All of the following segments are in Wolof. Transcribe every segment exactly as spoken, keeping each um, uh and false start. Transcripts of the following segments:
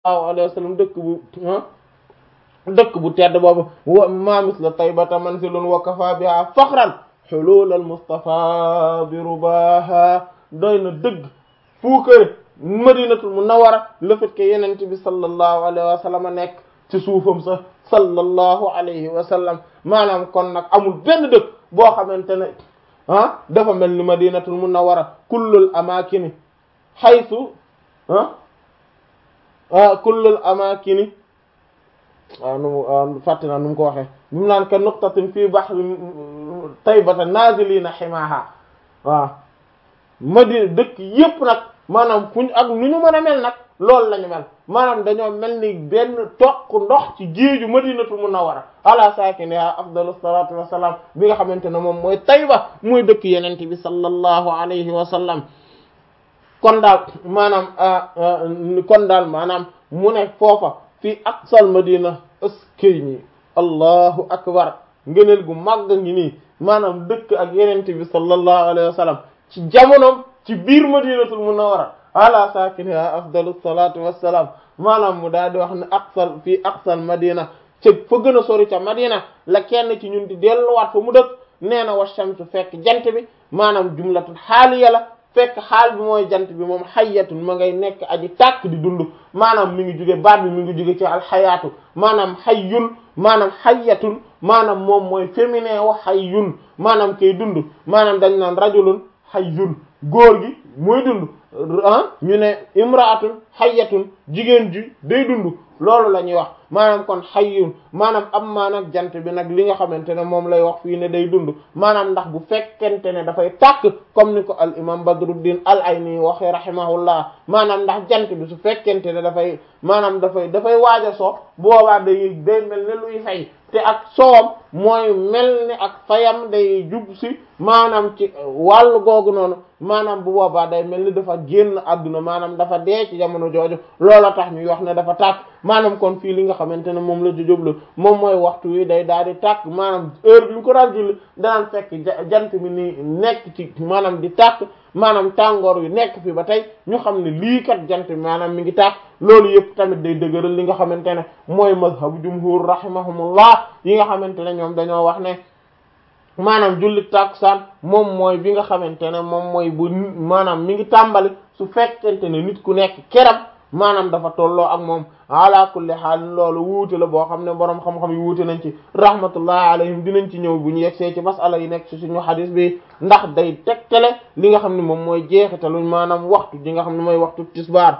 alayhi wa sallam dëkk bu dëkk bu tedd boobu wa ma misla taybata manzilun wa kafa biha fakhran hulul al mustafa bi rubaha doy na dëgg fuukare madinatul munawwara le fait que yenente bi sallallahu alayhi wa sallam nekk ci suufam sax sallallahu alayhi wa sallam maanaam kon nag amul benn dëkk boo xamante ne ah dafa mel ni madinatul munawwara kullul amakini haythu ah kullul amakini waaw nu mu fàtte naa nu mu ko waxee bi mu naan ka nuqtatin fii bahri taybata nazilina himaha waaw madina dëkk yépp nag maanaam fuñ ak nu ñu mën a mel nag loolu la ñu mel maanaam dañoo mel ni benn toq ndox ci géeju madinatul munawwara ala saakiniha afdalu salatu wassalam bi nga xamante ne moom mooy Tayba mooy dëkk yenente bi sallallahu alayhi wa sallam kon daal maanaam kon daal maanaam mu ne foofa fii aqsal madina ëskey nii allahu akbar ngëneel gu màgg ngi nii maanaam dëkk ak yenente bi sallallahu alayhi wa sallam ci jamonoom ci biir madinatul munawwara ala saakiniha afdalu salatu wassalam maanaam mu daal di wax ne aqsal fii aqsal madina ca fa gën a sori ca madina la kenn ci ñun di delluwaat fa mu dëkk nee na wa shamsu fekk jant bi maanaam jumlatul xaaliya la fekk xaal bi mooy jant bi moom xayyatun ma ngay nekk aji tàkk di dund maanaam mi ngi jóge baat bi mi ngi jóge ci alxayaatu maanaam xayyun maanaam xayyatun maanaam moom mooy féminin wa xayyun maanaam kay dund maanaam dañ naan rajulun xayyun góor gi mooy dund ah ñu ne imraatun xayyatun jigéen ji day dund loolu la ñuy wax maanaam kon xayyun maanaam am maa nag jant bi nag li nga xamante ne moom lay wax fii ne day dund maanaam ndax bu fekkente ne dafay tàkk comme ni ko al imam Badruddin al Ayni waxee rahimahullah maanaam ndax jant bi su fekkente ne dafay maanaam dafay dafay waaj a so boobaa day day mel ne luy fay te ak soowam mooy mel ni ak fayam day jub si maanaam ci wàllu googu noonu maanaam bu boobaa day mel ni dafa génn àdduna maanaam dafa dee ci jamono jooju loola tax ñuy wax ne dafa tàkk maanaam kon fii li nga xamante ne moom la jujublu moom mooy waxtu wi day daal di tàkk maanaam heure bi ñu ko daan julli danaan fekk jant bi ni nekk ci maanaam di tàkk maanaam tàngoor wi nekk fi ba tey ñu xam ne lii kat jant bi maanaam mi ngi tàkk loolu yëpp tamit day dëgëral li nga xamante ne mooy mazhabu jumhur rahimahumullah yi nga xamante ne ñoom dañoo wax ne maanaam julli tàkkusaan moom mooy bi nga xamante ne moom mooy bu maanaam mi ngi tàmbali su fekkente ne nit ku nekk keram maanaam dafa tolloo ak moom ala kulli haal loolu wuute la boo xam ne boroom xam-xam yi wuute nañ ci rahmatullahi alayhim dinañ ci ñëw bu ñu yegsee ci masala yi nekk ci suñu hadis bi ndax day tegtale li nga xam ne moom mooy jeexitaluñ maanaam waxtu ji nga xam ne mooy waxtu tisbaar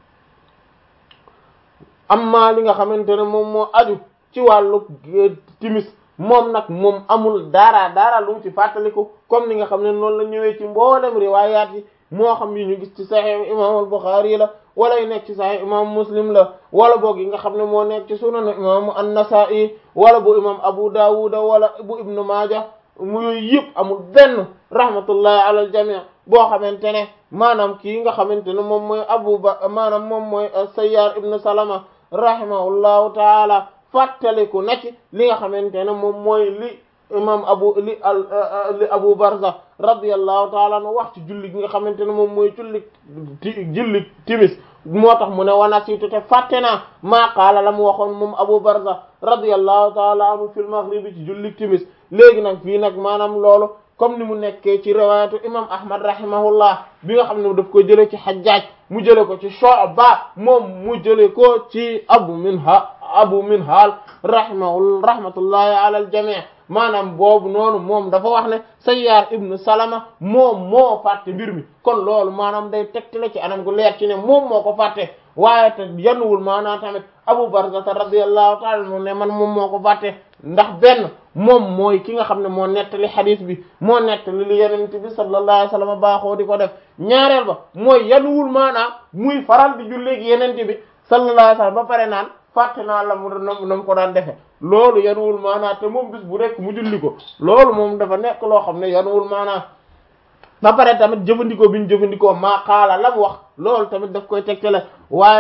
amma li nga xamante ne moom moo aju ci wàllu timis moom nag moom amul dara dara lu mu ci fàttaliku comme ni nga xam ne noonu la ñëwee ci mboolem riwaayaat yi moo xam yi ñu gis ci sahih imam al-Bukhari la wala yu nekk ci sahih imam Muslim la wala boog yi nga xam ne moo nekk ci sunan imam an-Nasa'i wala bu imam Abu Dawud wala bu Ibn Maaja mu yooyu yëpp amul benn rahmatullahi ala al-jami' boo xamante ne maanaam kii nga xamante ne moom mooy Abu Ba maanaam moom mooy Sayyar ibn Salama rahimahullahu taala fàttaliku na ci li nga xamante ne moom mooy li imam abu li al li Abu Barza radiyallahu taala anhu wax ci julli gi nga xamante ne moom mooy julli julli timis moo tax mu ne wanasitu te fàtte naa maa qaala la mu waxoon moom Abu Barza radiyallahu taala anhu fil maghribi ci julli timis léegi nag fii nag maanaam loolu comme ni mu nekkee ci riwaayatu imam Ahmad rahimahullah bi nga xam ne daf ko jële ci Hajjaj mu jële ko ci Shu'ba moom mu jële ko ci Abu Minha Abu Minhal rahimahu rahmatullahi ala al jami' maanaam boobu noonu moom dafa wax ne Sayyar ibn Salama moom moo fàtte mbir mi kon loolu maanaam day tegtale ci anam gu leer ci ne moom moo ko fàtte waaye te yanuwul maanaam tamit Abu Barzata radiyallahu ta'ala anhu ne man moom moo ko fàtte ndax benn moom mooy ki nga xam ne moo nettali xadiis bi moo nettali li Yonent bi sallallahu alayhi wasallam baaxoo di ko def ñaareel ba mooy yanuwul maanaam muy faral di julleegi Yonent bi sallallahu alayhi wasallam ba pare naan fàtte naa la mu nam ko daan defe loolu yanuwul maanaa te moom bis bu nekk mu julli ko loolu moom dafa nekk loo xam ne yanuwul maanaa ba pare tamit jëfandikoo bi ñu jëfandikoo maa xaala la mu wax loolu tamit daf koy tegtale waaye nag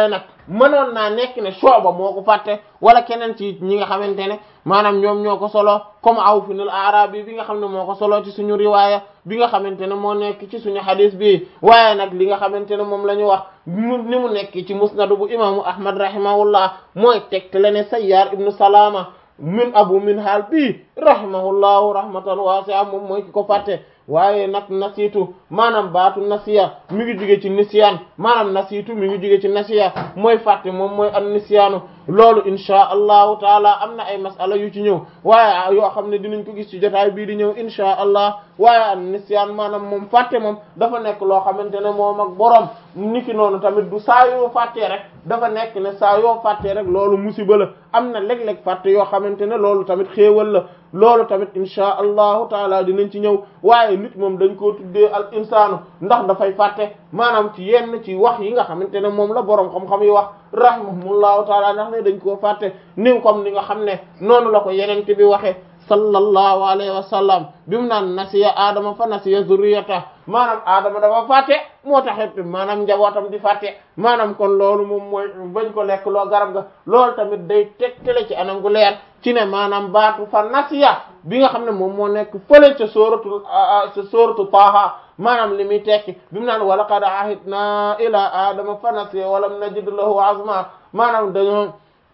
mënoon naa nekk ne Shu'ba moo ko fàtte wala keneen ci ñi nga xamante ne maanaam ñoom ñoo ko solo comme Awf al-Arabi bi nga xam ne moo ko solo ci suñu riwaaya bi nga xamante ne moo nekk ci suñu hadis bi waaye nag li nga xamante ne moom la ñu wax ni mu nekk ci musnad bu imaamu Ahmad rahimahullah mooy tegtale ne Sayyaar ibnu Salama min abu min haal bi rahimahullahu rahmatan wasi'a moom mooy ki ko fàtte waaye nag nasiitu maanaam baatu nasiya mi ngi jóge ci nisiyaan maanaam nasiitu mi ngi jóge ci nasiya mooy fàtte moom mooy an nisiyaanu loolu insha allahu taala am na ay masala yu ci ñëw waaye yoo xam ne dinañ ko gis ci jotaay bii di ñëw insha allah waaye an nisiyaan maanaam moom fàtte moom dafa nekk loo xamante ne moom ak boroom niki noonu tamit du saa yoo fàttee rek dafa nekk ne saa yoo fàttee rek loolu musiba la am na léeg-léeg fàtte yoo xamante ne loolu tamit xéewal la loolu tamit insha allahu taala dinañ ci ñëw waaye nit moom dañ koo tuddee al insaanu ndax dafay fàtte maanaam ci yenn ci wax yi nga xamante ne moom la boroom xam-xam yi wax rahimahumullahu taala ndax ne dañ koo fàtte ni comme ni nga xam ne noonu la ko yenente bi waxee sallallahu alayhi wa sallam bi mu naan nasiya aadama fa nasiya zurriyata maanaam aadama dafa fàtte moo taxit maanaam njabootam di fàtte maanaam kon loolu moom mooy bañ ko lekk loo garab ga loolu tamit day tegtale ci anam gu leer ci ne maanaam baatu fa nasiya bi nga xam ne moom moo nekk fële ca sóoratu ca sóoratu Taaha maanaam li muy tekki bi mu naan wa laqad ahidna ila aadama fa nasiya wa lam najid lahu azma maanaam dañoo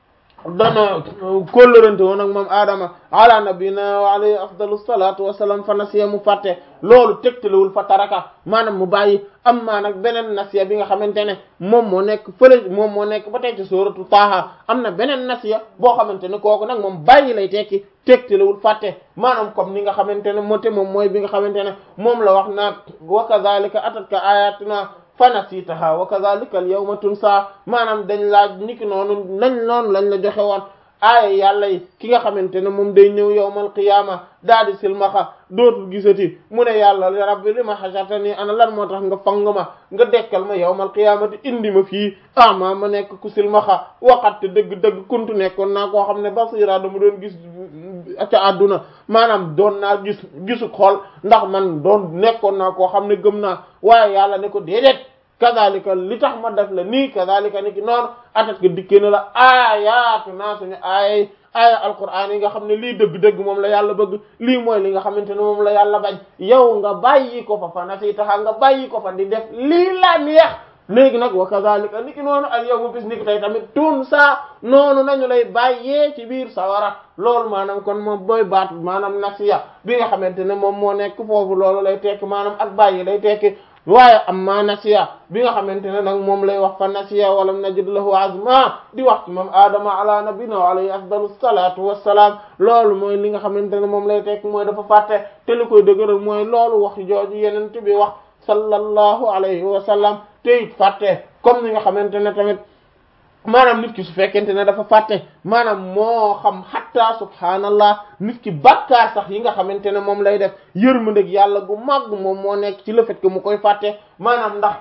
dana kóllërante woon ak moom Adama ala nabina wa alayhi afdalu salatu wassalam fa nasiya mu fàtte loolu tegtalewul fa taraka maanaam mu bàyyi am maa nag beneen nasiya bi nga xamante ne moom moo nekk fële moom moo nekk ba tey ci suratu Taaha am na beneen nasiya boo xamante ne kooku nag moom bàyyi lay tekki tegtalewul fàtte maanaam comme ni nga xamante ne moo te moom mooy bi nga xamante ne moom la wax naa wa kadhalika atatka ayatuna fanasitaha wa kadhalika al yawma tunsa maanaam dañ laaj niki noonu lañ noonu lañ la joxe woon aaya yàlla yi ki nga xamante ne moom day ñëw yawmal qiyaama daal di silmaxa dootul gisati mu ne yàlla rabbi li ma hashartani ana lan moo tax nga fang ma nga dekkal ma yawmal qiyaamati indi ma fii ama ma nekk ku silmaxa waxatte dëgg-dëgg kuntu nekkoon naa koo xam ne basira dama doon gis ca àdduna maanaam doon naa gis gisu xool ndax man doon nekkoon naa koo xam ne gëm naa waaye yàlla ne ko déedéet kadhalika li tax ma def la nii kadhalika ni ki noonu atat ka dikkee na la aayaatu naa suñu aaya aaya alquraan yi nga xam ne lii dëgg-dëgg moom la yàlla bëgg lii mooy li nga xamante ne moom la yàlla bañ yow nga bàyyi ko fa fa na si taxa nga bàyyi ko fa di def lii la neex léegi nag wa kadhalika ni ki noonu al yawma bis ni ki tey tamit tun saa noonu nañu lay bàyyee ci biir sawara loolu maanaam kon moom booy baat maanaam nasiya bi nga xamante ne moom moo nekk foofu loolu lay tekki maanaam ak bàyyi lay tekki waaye amma nasiya bi nga xamante ne nag moom lay wax fa nasiya walam najid lahu azma di wax ci moom adama ala nabina wa alayhi afdalu salatu wassalam loolu mooy li nga xamante ne moom lay tekk mooy dafa fàtte te li koy dëgëral mooy loolu wax jooju yenent bi wax sallallahu alayhi wa sallam te it fàtte comme ni nga xamante ne tamit maanaam nit ki su fekkente ne dafa fàtte maanaam moo xam hatta subhaanallah nit ki bakkaar sax yi nga xamante ne moom lay def yërmandeeg yàlla gu màgg moom moo nekk ci le fait que mu koy fàtte maanaam ndax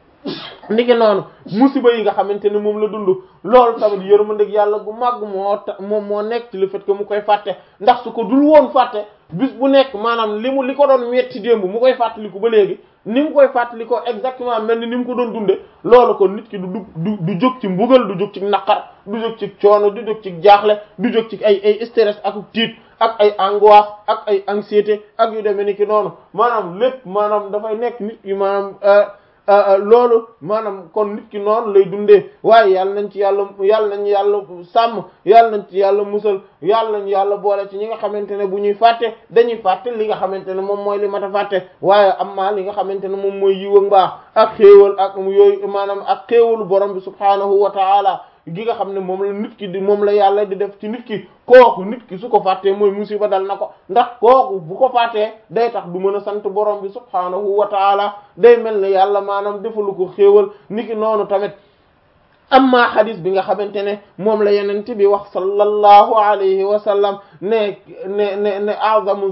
niki noonu musiba yi nga xamante ne moom la dund loolu tamit yërmandeeg yàlla gu màgg moo ta moom moo nekk ci le fait que mu koy fàtte ndax su ko dul woon fàtte bis bu nekk maanaam li mu li ko doon metti démb mu koy fàttaliku ba léegi ni mu koy fàttali ko exactement mel ni ni mu ko doon dunde loolu kon nit ki du du du jóg ci mbugal du jóg ci naqar du jóg ci coono du jóg ci jaaxle du jóg ci ay ay stress ak tiit ak ay angoisse ak ay anxiété ak yu demee ni ki noonu maanaam lépp maanaam dafay nekk nit ki maanaam loolu maanaam kon nit ki noonu lay dundee waaye yàlla nañ ci yàlla yàlla nañ yàlla sàmm yàlla nañ ci yàlla musal yàlla nañ yàlla boole ci ñi nga xamante ne bu ñuy fàtte dañuy fàtte li nga xamante ne moom mooy li mat a fàtte waaye amma li nga xamante ne moom mooy yiw ak mbaax ak xéewal ak yooyu maanaam ak xéewalu borom bi subhaanahu wa ta'ala gi nga xam ne moom la nit ki di moom la yàlla di def ci nit ki kooku nit ki su ko fàttee mooy musiba dal na ko ndax kooku bu ko fàttee day tax du mën a sant borom bi subhaanahu wa taala day mel ne yàlla maanaam defalu ko xéewal nit ki noonu tamit amma hadis bi nga xamante ne moom la yenente bi wax sallallahu alayhi wa sallam ne ne ne ne a'zamu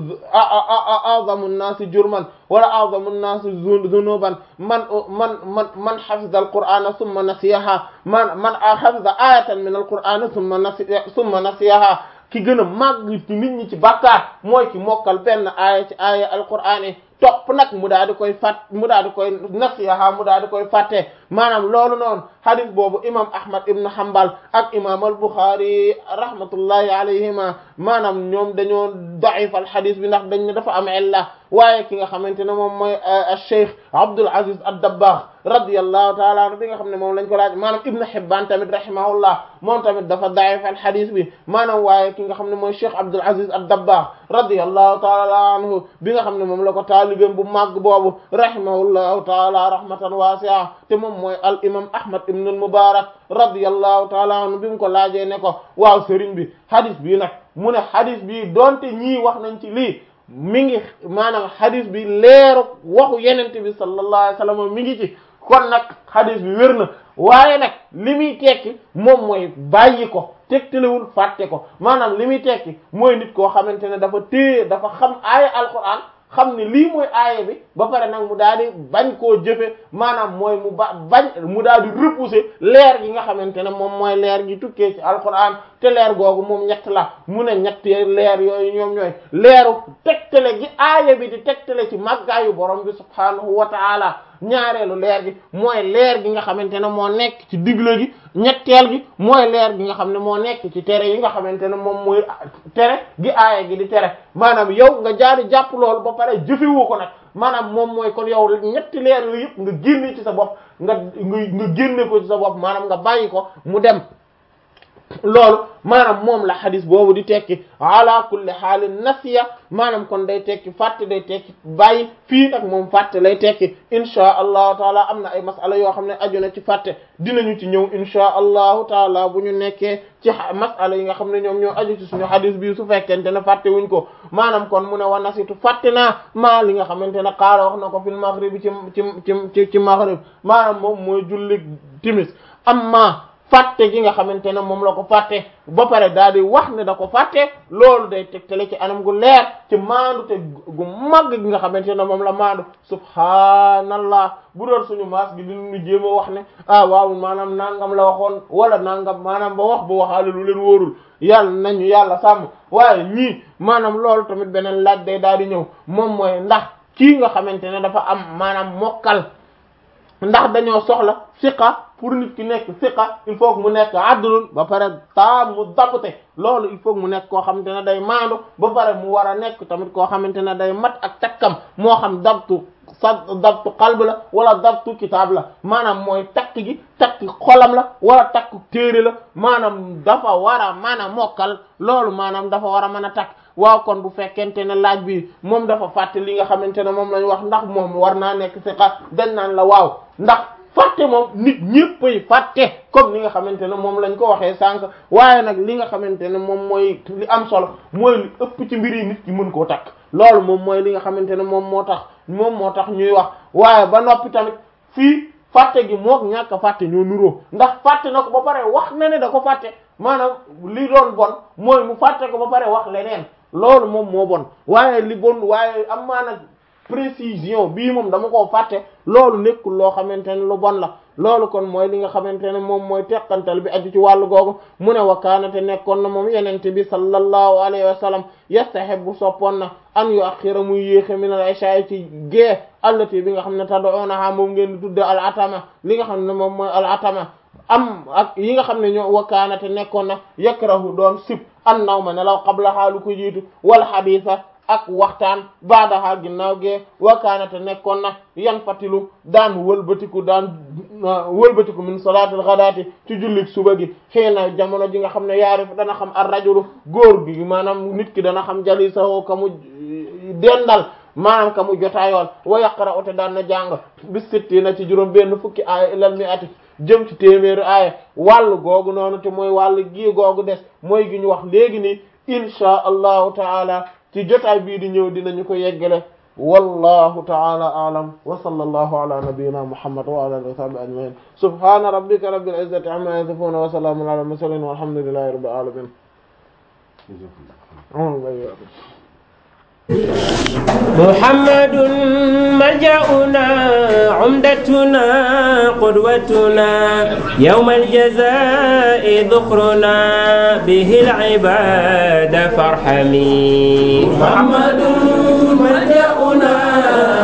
a'zamu nnaasi jurman wala a'zamu nnaasi zunuban man man man man hafiza al-qur'ana thumma nasiyaha man man hafiza ayatan min al-qur'ana thumma nasiya thumma nasiyaha ki gën a màgg ci nit ñi ci bàkkaar mooy ki mokkal benn aaya ci aaya alqur'aan yi topp nag mu daal di koy fàtt mu daal di koy nasiha mu daal di koy fàtte maanaam loolu noonu hadith boobu imam Ahmad ibn Hanbal ak imam al-Bukhari rahmatullahi alayhima maanaam ñoom dañoo da'ifal hadith bi ndax dañ ne dafa am illa waaye ki nga xamante ne moom mooy Cheikh Abdul Aziz ad-Dabbagh radiyallahu ta'ala anhu bi nga xam ne moom lañ ko laaj maanaam Ibn Hibban tamit rahimahullah moom tamit dafa da'ifal hadith bi maanaam waaye ki nga xam ne mooy Cheikh Abdul Aziz ad-Dabbagh radiyallahu ta'ala anhu bi nga xam ne moom la ko taalibeem bu màgg boobu rahimahullahu ta'ala rahmatan wasi'a te moom mooy al imam Ahmad ibn al-Mubarak radiyallahu ta'ala anhu bi mu ko laajee ne ko waaw sëriñ bi hadith bii nag mu ne hadith bii donte ñii wax nañ ci lii mi ngi maanaam hadith bi leeru waxu yenente bi sallallahu alayhi wasallam mi ngi ci kon nag hadith bi wér na waaye nag li muy tekki moom mooy bàyyi ko tegtalewul fàtte ko maanaam li muy tekki mooy nit koo xamante ne dafa téye dafa xam aaya alquran xam ne lii mooy aaya bi ba pare nag mu daal di bañ koo jëfe maanaam mooy mu ba bañ mu daal di repousser leer gi nga xamante ne moom mooy leer gi tukkee ci alquran te leer googu moom ñett la mu ne ñett leer yooyu ñoom ñooy leeru tegtale gi aaya bi di tegtale ci màggaayu borom bi subhaanahu wa ta'ala ñaareelu leer gi mooy leer gi nga xamante ne moo nekk ci digle gi ñetteel gi mooy leer gi nga xam ne moo nekk ci tere yi nga xamante ne moom mooy tere gi aaya gi di tere maanaam yow nga jaari jàpp loolu ba pare jëfewoo ko nag maanaam moom mooy kon yow ñetti leer yooyu yëpp nga génne ci sa bopp nga nga nga génne ko ci sa bopp maanaam nga bàyyi ko mu dem loolu maanaam moom la xadis boobu di tekki ala kulli xaalin nasiya maanaam kon day tekki fàtte day tekki bàyyi fii nag moom fàtte lay tekki insha allahu taala am na ay masala yoo xam ne aju na ci fàtte dinañu ci ñëw insha allahu taala bu ñu nekkee ci masala yi nga xam ne ñoom ñoo aju ci suñu xadis bi su fekkente ne fàtte wuñ ko maanaam kon mu ne wa nasitu fàtte naa maa li nga xamante ne qaala wax na ko fil maghrib ci ci ci ci maghrib maanaam moom mooy julli timis amma fàtte gi nga xamante ne moom la ko fàtte ba pare daal di wax ne da ko fàtte loolu day tegtale ci anam gu leer ci maandu te gu màgg gi nga xamante ne moom la maandu subhaanallah bu doon suñu maas gi dinu jéem a wax ne ah waaw maanaam nangam la waxoon wala nangam maanaam ba wax ba waxaale lu leen wóorul yàlla nañu yàlla sàmm waaye ñii maanaam loolu tamit beneen laaj day daal di ñëw moom mooy ndax kii nga xamante ne dafa am maanaam mokkal ndax dañoo soxla siqa pour nit ki nekk siqa il faut que mu nekk adlun ba pare taam mu dabte loolu il faut que mu nekk koo xamante ne day maandu ba pare mu war a nekk tamit koo xamante ne day mat ak takkam moo xam dabtu sa dabtu qalb la wala dabtu kitaab la maanaam mooy takk gi takk xolam la wala takk téere la maanaam dafa war a mën a mokkal loolu maanaam dafa war a mën a takk waaw kon bu fekkente ne laaj bi moom dafa fàtte li nga xamante ne moom lañu wax ndax moom war naa nekk siqa dañ naan la waaw ndax fàtte moom nit ñëppay fàtte comme li nga xamante ne moom lañ ko waxee sànq waaye nag li nga xamante ne moom mooy li am solo mooy li ëpp ci mbir yi nit ki mën koo takk loolu moom mooy li nga xamante ne moom moo tax moom moo tax ñuy wax waaye ba noppi tamit fii fàtte gi mook ñàkk a fàtte ñoo nuroo ndax fàtte na ko ba pare wax na ne da ko fàtte maanaam li doon bon mooy mu fàtte ko ba pare wax leneen loolu moom moo bon waaye li bon waaye am maa nag précision bii moom dama koo fàtte loolu nekkul loo xamante ne lu bon la loolu kon mooy li nga xamante ne moom mooy teqantal bi aju ci wàllu googu mu ne wa kaanate nekkoon na moom yenente bi sallallahu alayhi wa sallam yastahibu soppoon na an yu axira muy yéexe min al isha ci gée allati bi nga xam ne tad'unaha moom ngeen di tudde al atama li nga xam ne moom mooy al atama am ak yi nga xam ne ñoo wa kaanate nekkoon na yakrahu doon sib an nawma nelaw qablaha lu ko jiitu wal haditha ak waxtaan baadaha ginnaaw gee wakaanate nekkoon na yan fatilu daan wëlbatiku daan wëlbatiku min salaatul ghadaati ci jullit suba gi xëy na jamono ji nga xam ne yaarif dana xam ar rajulu góor gi maanaam nit ki dana xam jalisahu ka mu dendal maanaam ka mu jotaayoon wa yaqra'u te daan na jàng bis sittina ci juróom benn fukki aaya ilal mi'ati jëm ci téeméeri aaya wàllu googu noonu te mooy wàllu gii googu des mooy gi ñu wax léegi nii insha allahu taala ci jotaay bii di ñëw dinañu ko yeggale wallahu ta'ala a'lam wa sallallahu ala nabiyyina muhammad wa ala alihi wa sahbihi ajma'in subhana rabbika rabbil izzati amma yasifun wa salamun ala mursalin walhamdulillahi rabbil alamin محمد ملجأنا عمدتنا قدوتنا يوم الجزاء ذخرنا به العباد فارحمي محمد ملجأنا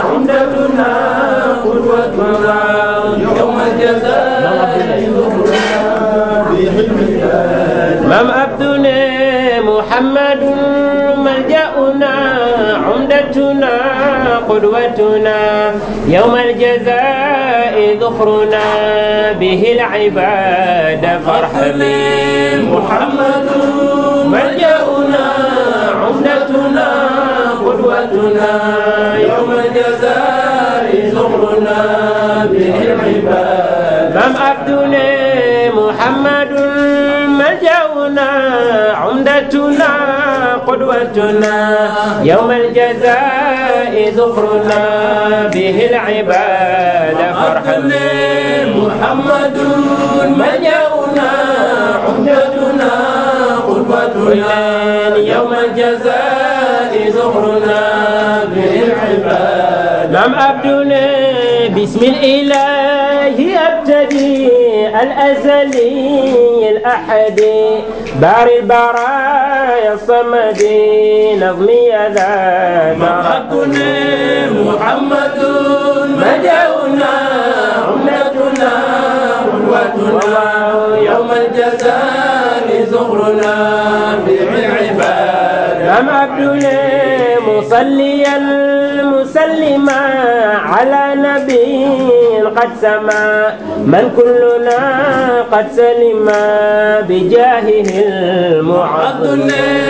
مام عبدنا محمد ملجأنا عمدتنا قدوتنا يوم الجزاء ذخرنا به العباد فارحمي محمد ملجأنا عمدتنا قدوتنا يوم الجزاء ذخرنا به العباد مام عبدنا محمد ملجأنا عمدتنا قدوتنا يوم الجزاء ذخرنا به العباد فرحمنا محمد ملجأنا عمدتنا قدوتنا يوم الجزاء ذخرنا به العباد نعم عبدنا بسم الإله أبتدي الأزلي الأحدي بار البرايا الصمدي نظمي ذا محمدنا محمد ملجأنا عمدتنا قدوتنا يوم الجزاء ذخرنا بالعباد نعم عبدنا مصليا مسلما على نبي قد سما من كلنا قد سلم بجاهه المعظم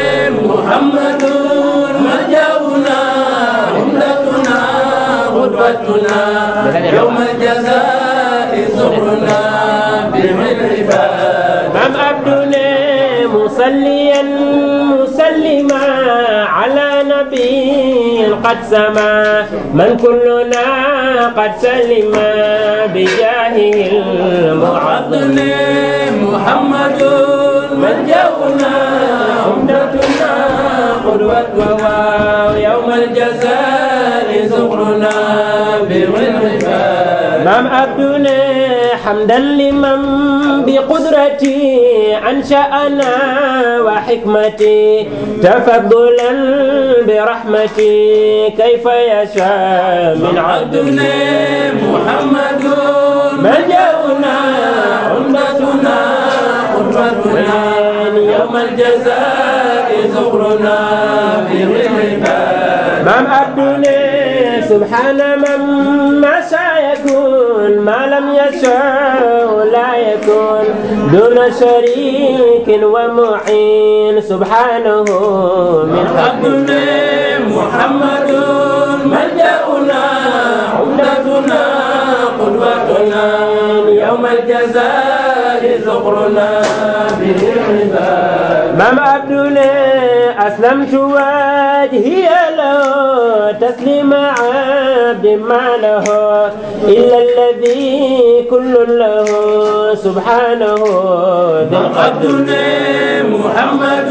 محمد ملجأنا عمدتنا قدوتنا يوم الجزاء ذخرنا بالعباد مام عبدنا مصليا مسلما على نبي قد سما من كلنا قد سلم بجاهه المعظم محمد ملجأنا عمدتنا قدوتنا يوم الجزاء ذخرنا بالعباد مام عبدنا حمدا لمن بقدرتي أنشأنا وحكمتي تفضلا برحمتي كيف يشاء من عبدنا محمد ملجأنا عمدتنا قدوتنا يوم الجزاء ذخرنا بالعباد مام عبدنا سبحان من ما شاء يكون ما لم يشاء لا يكون دون شريك ومعين سبحانه من عبدنا محمد ملجأنا عمدتنا قدوتنا يوم الجزاء ذخرنا بالعباد مام عبدنا أسلمت وجهي له تسليم عبد ما له إلا الذي كل له سبحانه ذي القدر محمد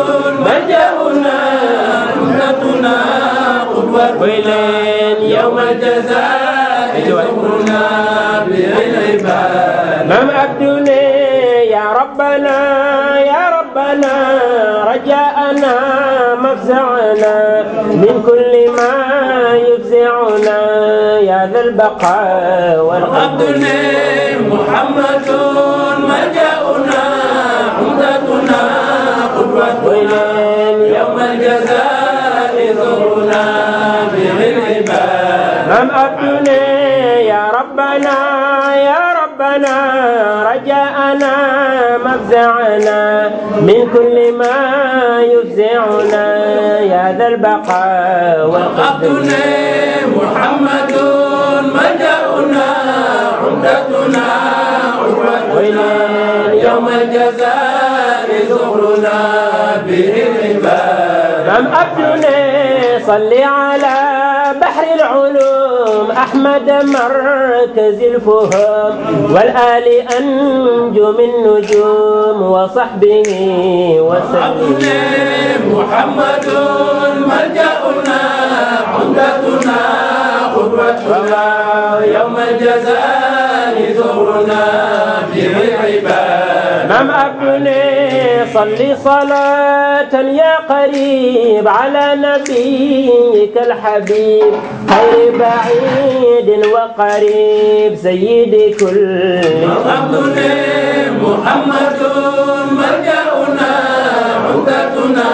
ملجأنا عمدتنا قدوتنا يوم الجزاء ذخرنا بالعباد مام عبدنا يا ربنا يا ربنا رجاءنا مفزعنا من كل ما يفزعنا يا ذا البقاء والقدر محمد ملجأنا عمدتنا قدوتنا يوم الجزاء ذخرنا بالعباد مام عبدنا يا ربنا يا ربنا رجاءنا مفزعنا من كل ما يفزعنا يا ذا البقاء والقدر محمد ملجأنا عمدتنا قدوتنا يوم الجزاء ذخرنا بالعباد مام عبدنا صل على بحر العلوم أحمد مركز الفهم والآل أنجم النجوم وصحبه وسلم محمد ملجأنا عمدتنا قدوتنا يوم الجزاء ذخرنا بالعباد مام عبدنا صل صلاة يا قريب على نبيك الحبيب خير بعيد وقريب سيد كل محمد محمد ملجأنا عمدتنا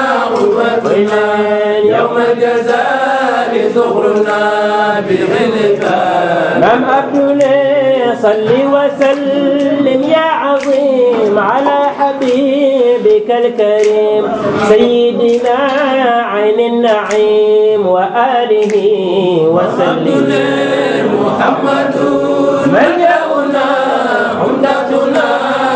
قوتنا يوم الجزاء زغرنا بغلبا مام عبدنا صل وسلم يا عظيم على حبيبك الكريم سيدنا عين النعيم وآله وسلم محمد ملجأنا عمدتنا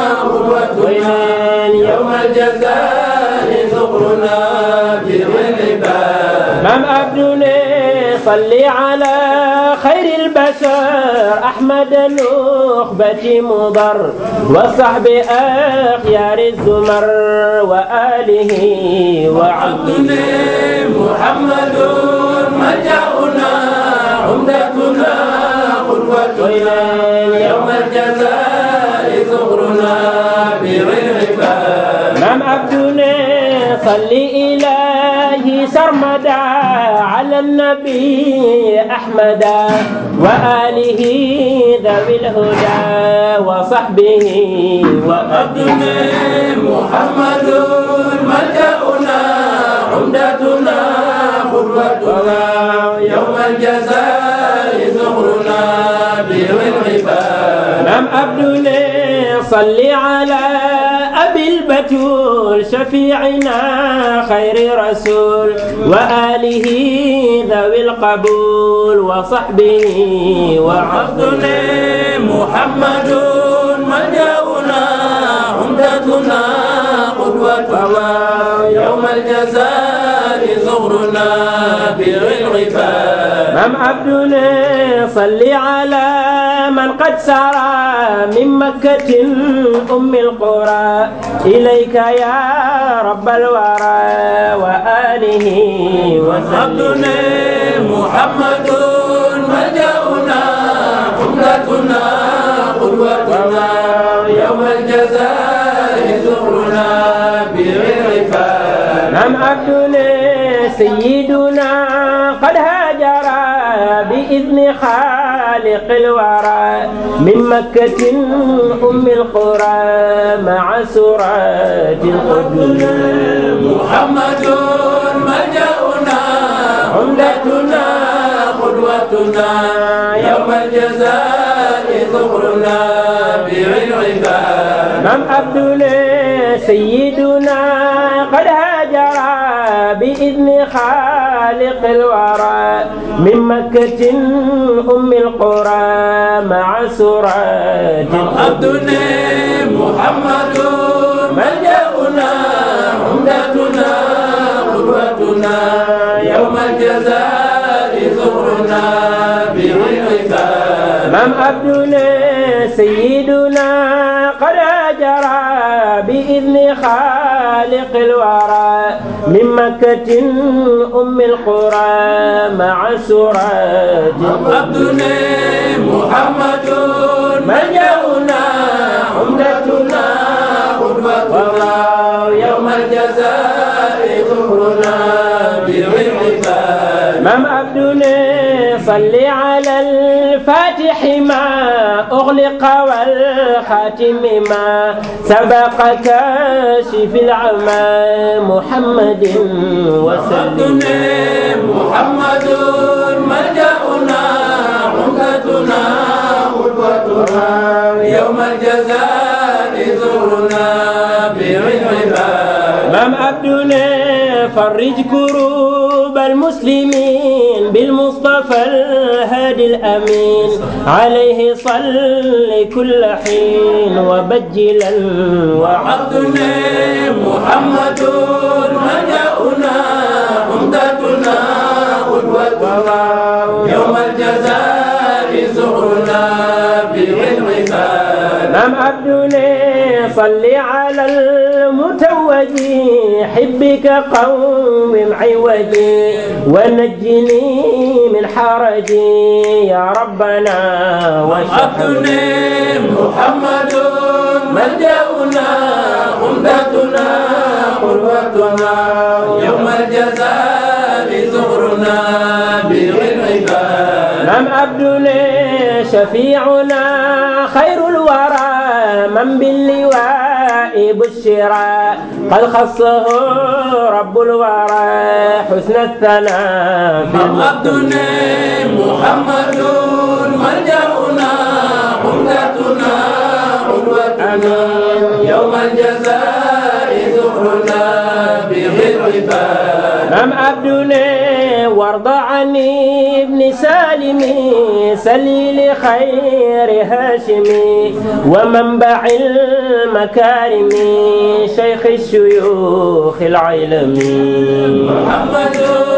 قوتنا يوم الجزاء زغرنا بغلبا مام عبدنا صل على خير البشر أحمد النخبة مضر وصحب أخيار الزمر وآله وعبده محمد ملجأنا عمدتنا قدوتنا يوم الجزاء زغرنا بغيرها مام عبدنا صل إلهي سرمدا على النبي أحمد وآله ذوي الهدى وصحبه وعبدنا محمد ملجأنا عمدتنا قدوتنا يوم الجزاء زغرنا بالعباد مام عبدنا صل على أبي البتول شفيعنا خير رسول وآله ذوي القبول وصحبه وعبدنا محمد ملجأنا عمدتنا قدوتنا يوم الجزاء زغرنا بالعباد مام عبدنا صل على من قد سارى من مكة أم القرى إليك يا رب الورى وآله وسلم محمد ملجأنا عمدتنا قدوتنا يوم الجزاء زغرنا بالعفاف مام عبدنا سيدنا قد هاجر بإذن خالق الورى من مكة أم القرى مع سرات القدس محمد ملجأنا عمدتنا قدوتنا يوم الجزاء زغرنا بالعباد مام عبدنا سيدنا قد هاجر بإذن خالق الورى من مكة أم القرى مع سرات عبدنا محمد ملجأنا عمدتنا قدوتنا يوم الجزاء زغرنا بالعباد مام عبدنا سيدنا قد هاجر بإذن خالق الورى من مكة أم القرى مع سرات عبدنا محمد ملجأنا عمدتنا قدوتنا يوم الجزاء زغرنا بالعباد مام عبدنا صل على الفاتح ما أغلق والخاتم ما سبق كاشف العمى محمد وسلم محمد ملجأنا عمدتنا قدوتنا يوم الجزاء زغرنا بالعباد مام عبدنا فرج كروب المسلمين بالمصطفى الهادي الأمين عليه صل كل حين وبجلا وعبدنا محمد ملجأنا عمدتنا قدوتنا يوم الجزاء زغرنا بالعباد مام عبدنا صل على المتوج حبك قوم عوجي ونجني من حرجي يا ربنا وشفنا محمد ملجأنا عمدتنا يوم الجزاء زغرنا بغير عباد نعم عبدنا شفيعنا خير الورى من باللواء بشرا قد خصه رب الورى حسن الثناء نعم عبدنا محمد ملجأنا عمدتنا قدوتنا يوم الجزاء زغرنا بغير عباد نعم عبدنا وارض عني ابن سالم سليل خير هاشمي ومنبع المكارم شيخ الشيوخ العلمي محمد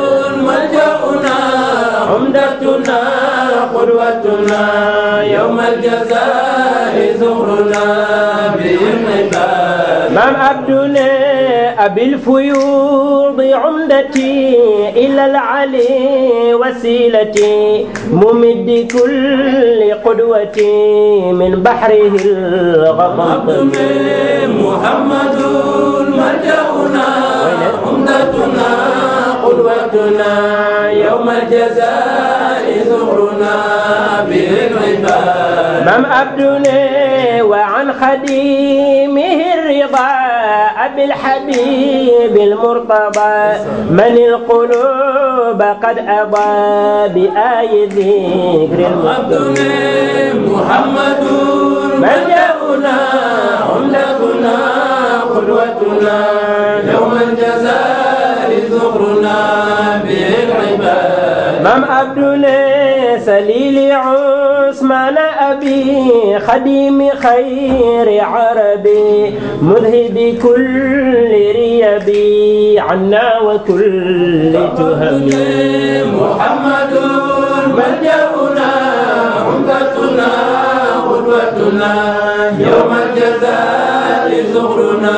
ملجأنا عمدتنا قدوتنا يوم الجزاء زغرنا بالعباد مام عبدنا أبي الفيوض عمدتي إلى العلي وسيلتي ممد كل قدوتي من بحره الغمام محمد ملجأنا عمدتنا قدوتنا يوم الجزاء زغرنا بالعباد مام عبدنا وعن خديمه الرضا أبي الحبيب المرتضى من القلوب قد أضى بآي ذكر عبدنا محمد ملجأنا عمدتنا قدوتنا يوم الجزاء زغرنا بالعباد مام عبدنا سليل عثمان أبي خديم خير عربي مذهب كل ريبي عنا وكل تهمي محمد ملجأنا عمدتنا قدوتنا يوم الجزاء زغرنا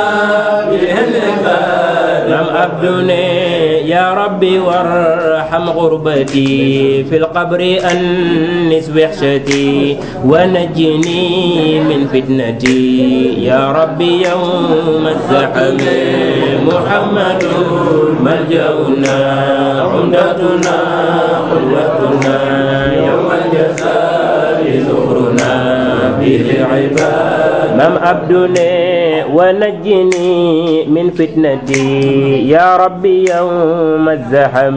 بالعباد نعم عبدنا يا ربي وارحم غربتي في القبر أنس وحشتي ونجني من فتنتي يا ربي يوم الزحم محمد ملجأنا عمدتنا قدوتنا يوم الجزاء زغرنا به العباد مام عبدنا ونجني من فتنتي يا ربي يوم الزحم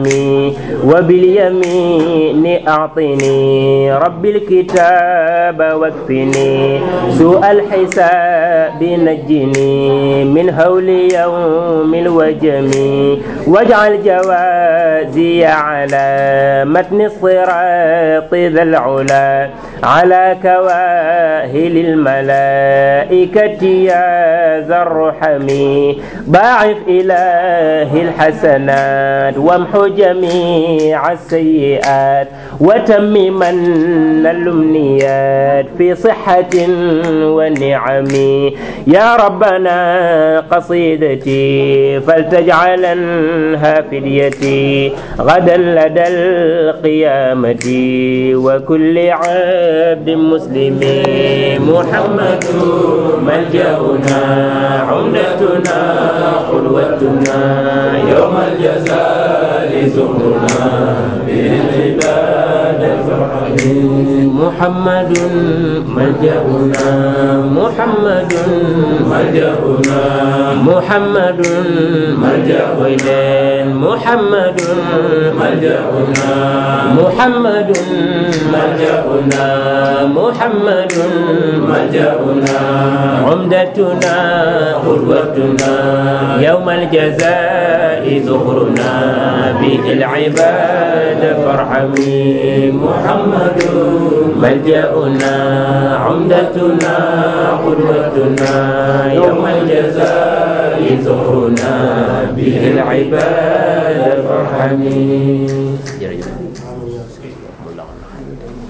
وباليمين أعطني ربي الكتاب واكفني سوء الحساب نجني من هول يوم الوجم واجعل جوازي على متن الصراط ذا العلا على كواهل الملائكة يا ذا الرحم ضاعف إله الحسنات وامحو جميع السيئات وتممن الأمنيات في صحة ونعم يا ربنا قصيدتي فلتجعلنها فديتي غدا لدى القيامة وكل عبد مسلم محمد ملجأنا عمدتنا قدوتنا يوم الجزاء زغرنا بالعباد الفرحين محمد ملجأنا محمد ملجأنا محمد ملجأنا محمد ملجأنا محمد ملجأنا محمد ملجأنا عمدتنا قدوتنا يوم الجزاء زغرنا به العباد فارحمي محمد ملجأنا عمدتنا قدوتنا يوم الجزاء زغرنا به العباد فارحمي